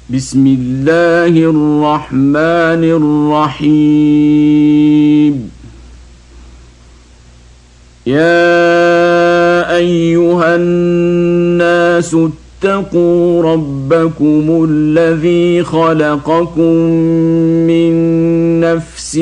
بسم الله الرحمن الرحيم. يا أيها الناس اتقوا ربكم الذي خلقكم من نفس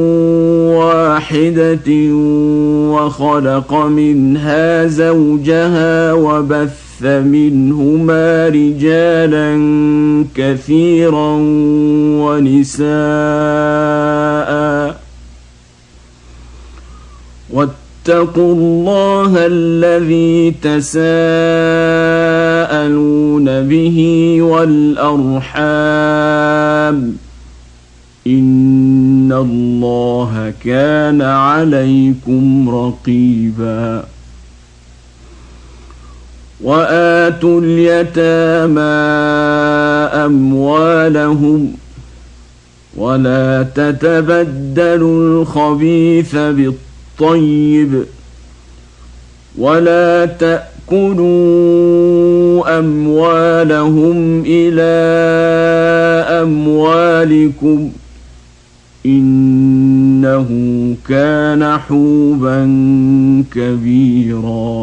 واحدة وخلق منها زوجها وبث منهما رجالا كثيرا ونساء واتقوا الله الذي تساءلون به والأرحام إن الله كان عليكم رقيبا. وآتوا اليتامى أموالهم ولا تتبدلوا الخبيث بالطيب ولا تأكلوا أموالهم إلى أموالكم إنه كان حوبا كبيرا.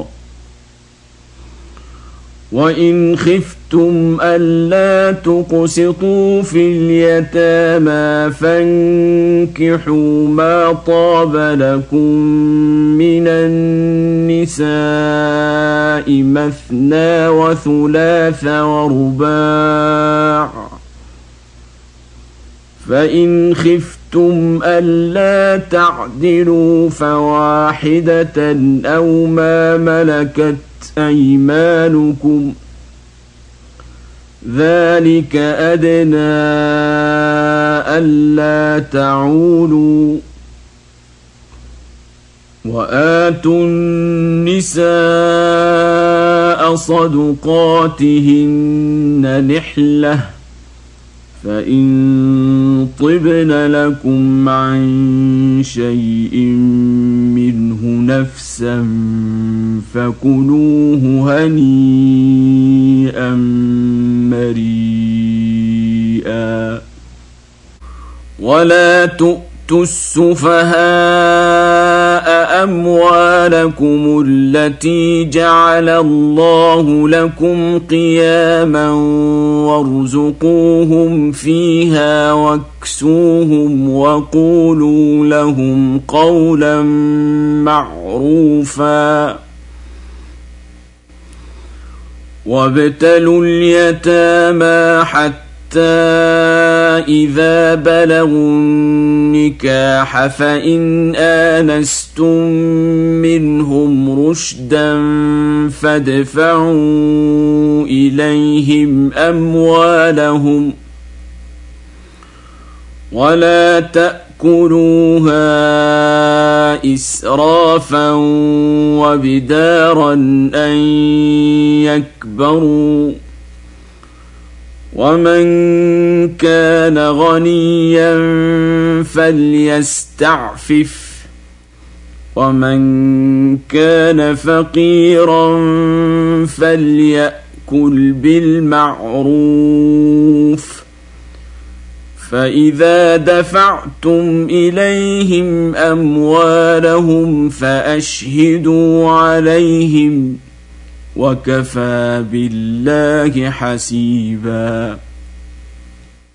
وإن خفتم ألا تقسطوا في اليتامى فانكحوا ما طاب لكم من النساء مثنى وثلاث ورباع، فإن خفتم ألا تعدلوا فواحدة أو ما ملكت أيمانكم ذلك أدنى ألا تعولوا. وآتوا النساء صدقاتهن نحلة فإن طبن لكم عن شيء منه نفسا فكلوه هنيئا مريئا. ولا تؤتوا السفهاء أموالكم التي جعل الله لكم قياما وارزقوهم فيها واكسوهم وقولوا لهم قولا معروفا. وابتلوا اليتامى حتى إذا بلغوا النكاح فإن آنستم منهم رشدا فادفعوا إليهم أموالهم ولا تأكلوها إسرافا وبدارا أن يكبروا. ومن كان غنيا فليستعفف ومن كان فقيرا فليأكل بالمعروف. فإذا دفعتم إليهم أموالهم فأشهدوا عليهم وكفى بالله حسيبا.